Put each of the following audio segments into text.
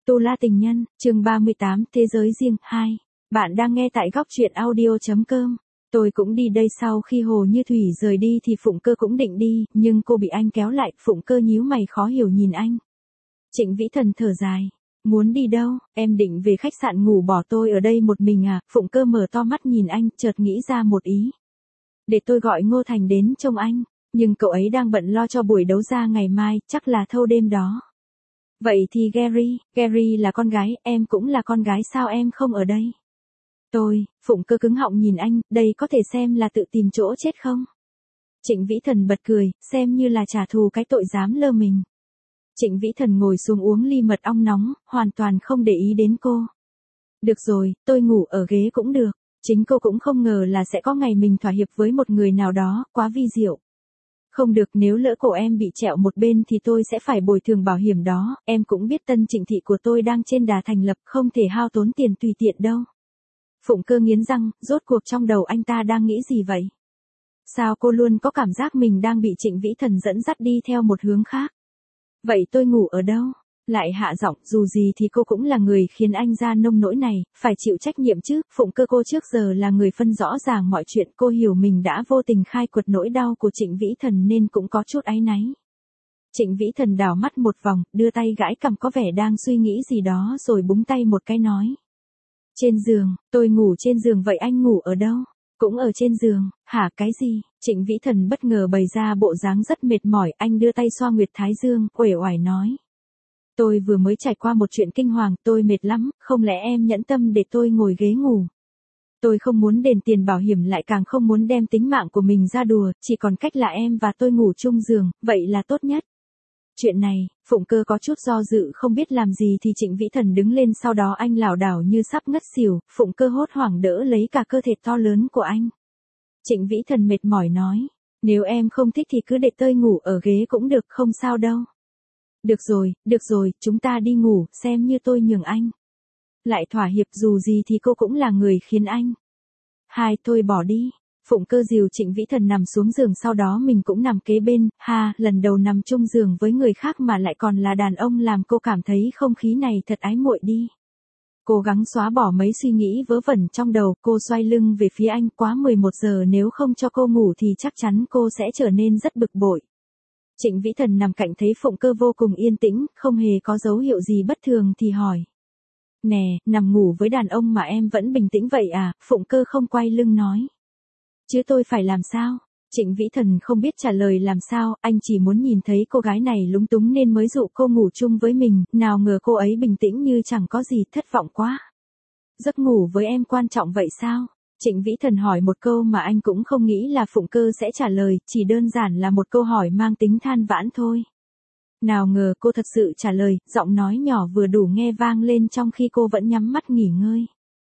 Tu La Tình Nhân, chương 38, Thế giới riêng, 2. Bạn đang nghe tại góc truyện audio.com. Tôi cũng đi đây. Sau khi Hồ Như Thủy rời đi thì Phụng Cơ cũng định đi, nhưng cô bị anh kéo lại. Phụng Cơ nhíu mày khó hiểu nhìn anh. Trịnh Vĩ Thần thở dài. Muốn đi đâu? Em định về khách sạn ngủ bỏ tôi ở đây một mình à? Phụng Cơ mở to mắt nhìn anh, chợt nghĩ ra một ý. Để tôi gọi Ngô Thành đến trông anh, nhưng cậu ấy đang bận lo cho buổi đấu giá ngày mai, chắc là thâu đêm đó. Vậy thì Gary là con gái, em cũng là con gái, sao em không ở đây? Phụng Cơ cứng họng nhìn anh, đây có thể xem là tự tìm chỗ chết không? Trịnh Vĩ Thần bật cười, xem như là trả thù cái tội dám lơ mình. Trịnh Vĩ Thần ngồi xuống uống ly mật ong nóng, hoàn toàn không để ý đến cô. Được rồi, tôi ngủ ở ghế cũng được. Chính cô cũng không ngờ là sẽ có ngày mình thỏa hiệp với một người nào đó, quá vi diệu. Không được, nếu lỡ cổ em bị trẹo một bên thì tôi sẽ phải bồi thường bảo hiểm đó, em cũng biết Tân Trịnh Thị của tôi đang trên đà thành lập, không thể hao tốn tiền tùy tiện đâu. Phụng Cơ nghiến răng, rốt cuộc trong đầu anh ta đang nghĩ gì vậy? Sao cô luôn có cảm giác mình đang bị Trịnh Vĩ Thần dẫn dắt đi theo một hướng khác? Vậy tôi ngủ ở đâu? Lại hạ giọng, dù gì thì cô cũng là người khiến anh ra nông nỗi này, phải chịu trách nhiệm chứ. Phụng Cơ, cô trước giờ là người phân rõ ràng mọi chuyện, cô hiểu mình đã vô tình khai quật nỗi đau của Trịnh Vĩ Thần nên cũng có chút áy náy. Trịnh Vĩ Thần đảo mắt một vòng, đưa tay gãi cằm có vẻ đang suy nghĩ gì đó rồi búng tay một cái nói. Trên giường, tôi ngủ trên giường. Vậy anh ngủ ở đâu? Cũng ở trên giường. Hả, cái gì? Trịnh Vĩ Thần bất ngờ bày ra bộ dáng rất mệt mỏi, anh đưa tay xoa nguyệt thái dương, uể oải nói. Tôi vừa mới trải qua một chuyện kinh hoàng, tôi mệt lắm, không lẽ em nhẫn tâm để tôi ngồi ghế ngủ? Tôi không muốn đền tiền bảo hiểm, lại càng không muốn đem tính mạng của mình ra đùa, chỉ còn cách là em và tôi ngủ chung giường, vậy là tốt nhất. Chuyện này, Phụng Cơ có chút do dự không biết làm gì thì Trịnh Vĩ Thần đứng lên, sau đó anh lảo đảo như sắp ngất xỉu, Phụng Cơ hốt hoảng đỡ lấy cả cơ thể to lớn của anh. Trịnh Vĩ Thần mệt mỏi nói, nếu em không thích thì cứ để tôi ngủ ở ghế cũng được, không sao đâu. Được rồi, chúng ta đi ngủ, xem như tôi nhường anh. Lại thỏa hiệp, dù gì thì cô cũng là người khiến anh. Thôi bỏ đi. Phụng Cơ dìu Trịnh Vĩ Thần nằm xuống giường, sau đó mình cũng nằm kế bên. Lần đầu nằm chung giường với người khác mà lại còn là đàn ông làm cô cảm thấy không khí này thật ái muội đi. Cố gắng xóa bỏ mấy suy nghĩ vớ vẩn trong đầu, cô xoay lưng về phía anh. Quá 11 giờ, nếu không cho cô ngủ thì chắc chắn cô sẽ trở nên rất bực bội. Trịnh Vĩ Thần nằm cạnh thấy Phụng Cơ vô cùng yên tĩnh, không hề có dấu hiệu gì bất thường thì hỏi. Nè, nằm ngủ với đàn ông mà em vẫn bình tĩnh vậy à? Phụng Cơ không quay lưng nói. Chứ tôi phải làm sao? Trịnh Vĩ Thần không biết trả lời làm sao, anh chỉ muốn nhìn thấy cô gái này lúng túng nên mới dụ cô ngủ chung với mình, nào ngờ cô ấy bình tĩnh như chẳng có gì, thất vọng quá. Giấc ngủ với em quan trọng vậy sao? Trịnh Vĩ Thần hỏi một câu mà anh cũng không nghĩ là Phụng Cơ sẽ trả lời, chỉ đơn giản là một câu hỏi mang tính than vãn thôi. Nào ngờ cô thật sự trả lời, giọng nói nhỏ vừa đủ nghe vang lên trong khi cô vẫn nhắm mắt nghỉ ngơi.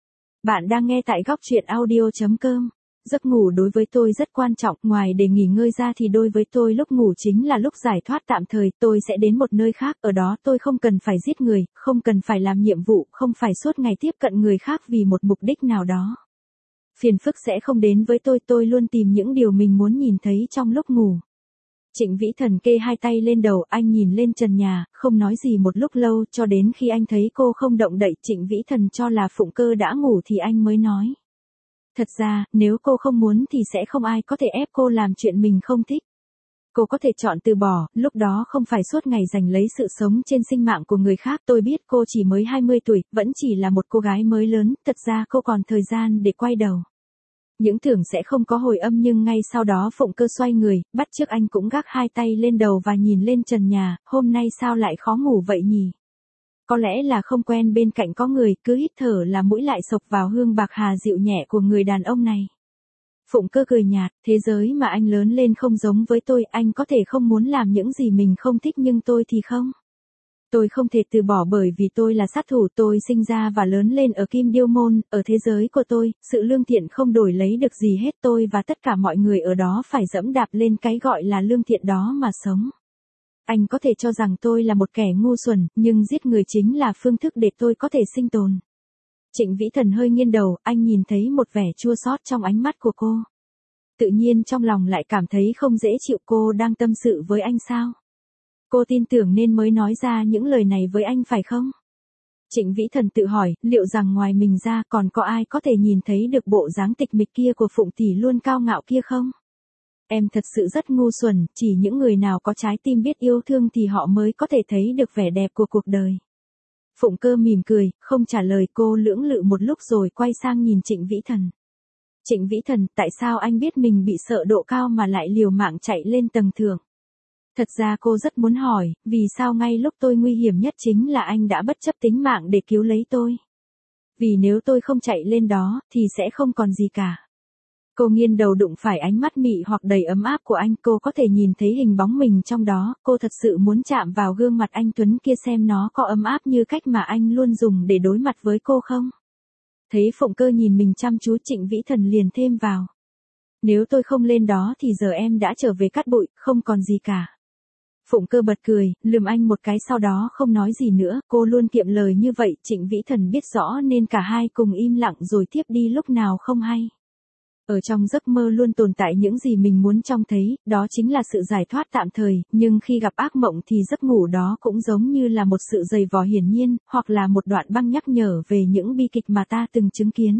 Bạn đang nghe tại góc truyện audio.com. Giấc ngủ đối với tôi rất quan trọng, ngoài để nghỉ ngơi ra thì đối với tôi lúc ngủ chính là lúc giải thoát tạm thời, tôi sẽ đến một nơi khác, ở đó tôi không cần phải giết người, không cần phải làm nhiệm vụ, không phải suốt ngày tiếp cận người khác vì một mục đích nào đó. Phiền phức sẽ không đến với tôi luôn tìm những điều mình muốn nhìn thấy trong lúc ngủ. Trịnh Vĩ Thần kê hai tay lên đầu, anh nhìn lên trần nhà, không nói gì một lúc lâu, cho đến khi anh thấy cô không động đậy. Trịnh Vĩ Thần cho là Phụng Cơ đã ngủ thì anh mới nói. Thật ra, nếu cô không muốn thì sẽ không ai có thể ép cô làm chuyện mình không thích. Cô có thể chọn từ bỏ, lúc đó không phải suốt ngày giành lấy sự sống trên sinh mạng của người khác. Tôi biết cô chỉ mới 20 tuổi, vẫn chỉ là một cô gái mới lớn, thật ra cô còn thời gian để quay đầu. Những tưởng sẽ không có hồi âm nhưng ngay sau đó Phụng Cơ xoay người, bắt chước anh cũng gác hai tay lên đầu và nhìn lên trần nhà, hôm nay sao lại khó ngủ vậy nhỉ? Có lẽ là không quen bên cạnh có người, cứ hít thở là mũi lại sộc vào hương bạc hà dịu nhẹ của người đàn ông này. Phụng Cơ cười nhạt, thế giới mà anh lớn lên không giống với tôi, anh có thể không muốn làm những gì mình không thích nhưng tôi thì không. Tôi không thể từ bỏ bởi vì tôi là sát thủ, tôi sinh ra và lớn lên ở Kim Điêu Môn, ở thế giới của tôi, sự lương thiện không đổi lấy được gì hết, tôi và tất cả mọi người ở đó phải dẫm đạp lên cái gọi là lương thiện đó mà sống. Anh có thể cho rằng tôi là một kẻ ngu xuẩn, nhưng giết người chính là phương thức để tôi có thể sinh tồn. Trịnh Vĩ Thần hơi nghiêng đầu, anh nhìn thấy một vẻ chua xót trong ánh mắt của cô. Tự nhiên trong lòng lại cảm thấy không dễ chịu, cô đang tâm sự với anh sao? Cô tin tưởng nên mới nói ra những lời này với anh phải không? Trịnh Vĩ Thần tự hỏi, liệu rằng ngoài mình ra còn có ai có thể nhìn thấy được bộ dáng tịch mịch kia của Phụng tỷ luôn cao ngạo kia không? Em thật sự rất ngu xuẩn, chỉ những người nào có trái tim biết yêu thương thì họ mới có thể thấy được vẻ đẹp của cuộc đời. Phụng Cơ mỉm cười, không trả lời. Cô lưỡng lự một lúc rồi quay sang nhìn Trịnh Vĩ Thần. Trịnh Vĩ Thần, tại sao anh biết mình bị sợ độ cao mà lại liều mạng chạy lên tầng thượng? Thật ra cô rất muốn hỏi, vì sao ngay lúc tôi nguy hiểm nhất chính là anh đã bất chấp tính mạng để cứu lấy tôi? Vì nếu tôi không chạy lên đó, thì sẽ không còn gì cả. Cô nghiêng đầu đụng phải ánh mắt mị hoặc đầy ấm áp của anh, cô có thể nhìn thấy hình bóng mình trong đó, cô thật sự muốn chạm vào gương mặt anh tuấn kia xem nó có ấm áp như cách mà anh luôn dùng để đối mặt với cô không? Thấy Phụng Cơ nhìn mình chăm chú, Trịnh Vĩ Thần liền thêm vào. Nếu tôi không lên đó thì giờ em đã trở về cát bụi, không còn gì cả. Phụng Cơ bật cười, lườm anh một cái sau đó không nói gì nữa, cô luôn kiệm lời như vậy, Trịnh Vĩ Thần biết rõ nên cả hai cùng im lặng rồi tiếp đi lúc nào không hay. Ở trong giấc mơ luôn tồn tại những gì mình muốn trông thấy, đó chính là sự giải thoát tạm thời, nhưng khi gặp ác mộng thì giấc ngủ đó cũng giống như là một sự giày vò hiển nhiên, hoặc là một đoạn băng nhắc nhở về những bi kịch mà ta từng chứng kiến.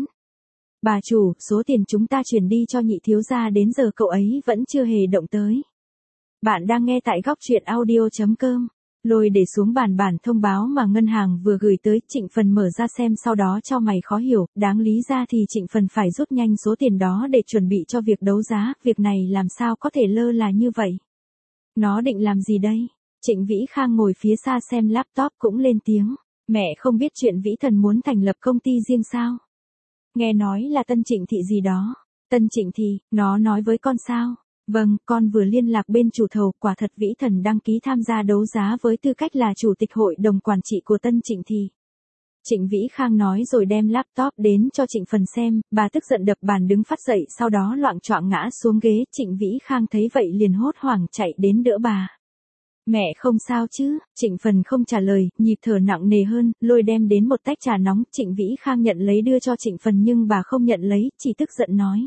Bà chủ, số tiền chúng ta chuyển đi cho Nhị thiếu gia đến giờ cậu ấy vẫn chưa hề động tới. Bạn đang nghe tại góc truyện audio.com. Lôi để xuống bàn bản thông báo mà ngân hàng vừa gửi tới, Trịnh Phần mở ra xem sau đó cho mày khó hiểu, đáng lý ra thì Trịnh Phần phải rút nhanh số tiền đó để chuẩn bị cho việc đấu giá, việc này làm sao có thể lơ là như vậy? Nó định làm gì đây? Trịnh Vĩ Khang ngồi phía xa xem laptop cũng lên tiếng, mẹ không biết chuyện Vĩ Thần muốn thành lập công ty riêng sao? Nghe nói là Tân Trịnh Thị gì đó. Tân Trịnh Thị, nó nói với con sao? Vâng, con vừa liên lạc bên chủ thầu, quả thật Vĩ Thần đăng ký tham gia đấu giá với tư cách là chủ tịch hội đồng quản trị của Tân Trịnh Thị. Trịnh Vĩ Khang nói rồi đem laptop đến cho Trịnh Phần xem, bà tức giận đập bàn đứng phát dậy sau đó loạng choạng ngã xuống ghế, Trịnh Vĩ Khang thấy vậy liền hốt hoảng chạy đến đỡ bà. Mẹ không sao chứ? Trịnh Phần không trả lời, nhịp thở nặng nề hơn, Lôi đem đến một tách trà nóng, Trịnh Vĩ Khang nhận lấy đưa cho Trịnh Phần nhưng bà không nhận lấy, chỉ tức giận nói.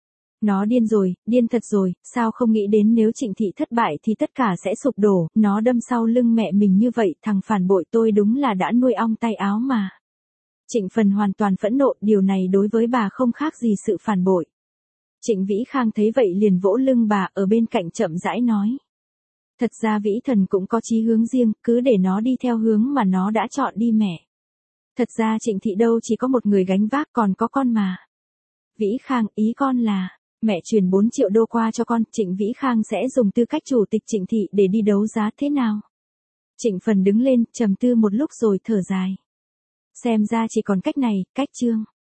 Nó điên rồi, điên thật rồi, sao không nghĩ đến nếu Trịnh Thị thất bại thì tất cả sẽ sụp đổ, nó đâm sau lưng mẹ mình như vậy, thằng phản bội tôi đúng là đã nuôi ong tay áo mà. Trịnh Phần hoàn toàn phẫn nộ, điều này đối với bà không khác gì sự phản bội. Trịnh Vĩ Khang thấy vậy liền vỗ lưng bà, ở bên cạnh chậm rãi nói. Thật ra Vĩ Thần cũng có chí hướng riêng, cứ để nó đi theo hướng mà nó đã chọn đi mẹ. Thật ra Trịnh Thị đâu chỉ có một người gánh vác, còn có con mà. Vĩ Khang, ý con là, mẹ chuyển 4 triệu đô qua cho con, Trịnh Vĩ Khang sẽ dùng tư cách chủ tịch Trịnh Thị để đi đấu giá thế nào? Trịnh Phần đứng lên, trầm tư một lúc rồi thở dài. Xem ra chỉ còn cách này, cách Trương.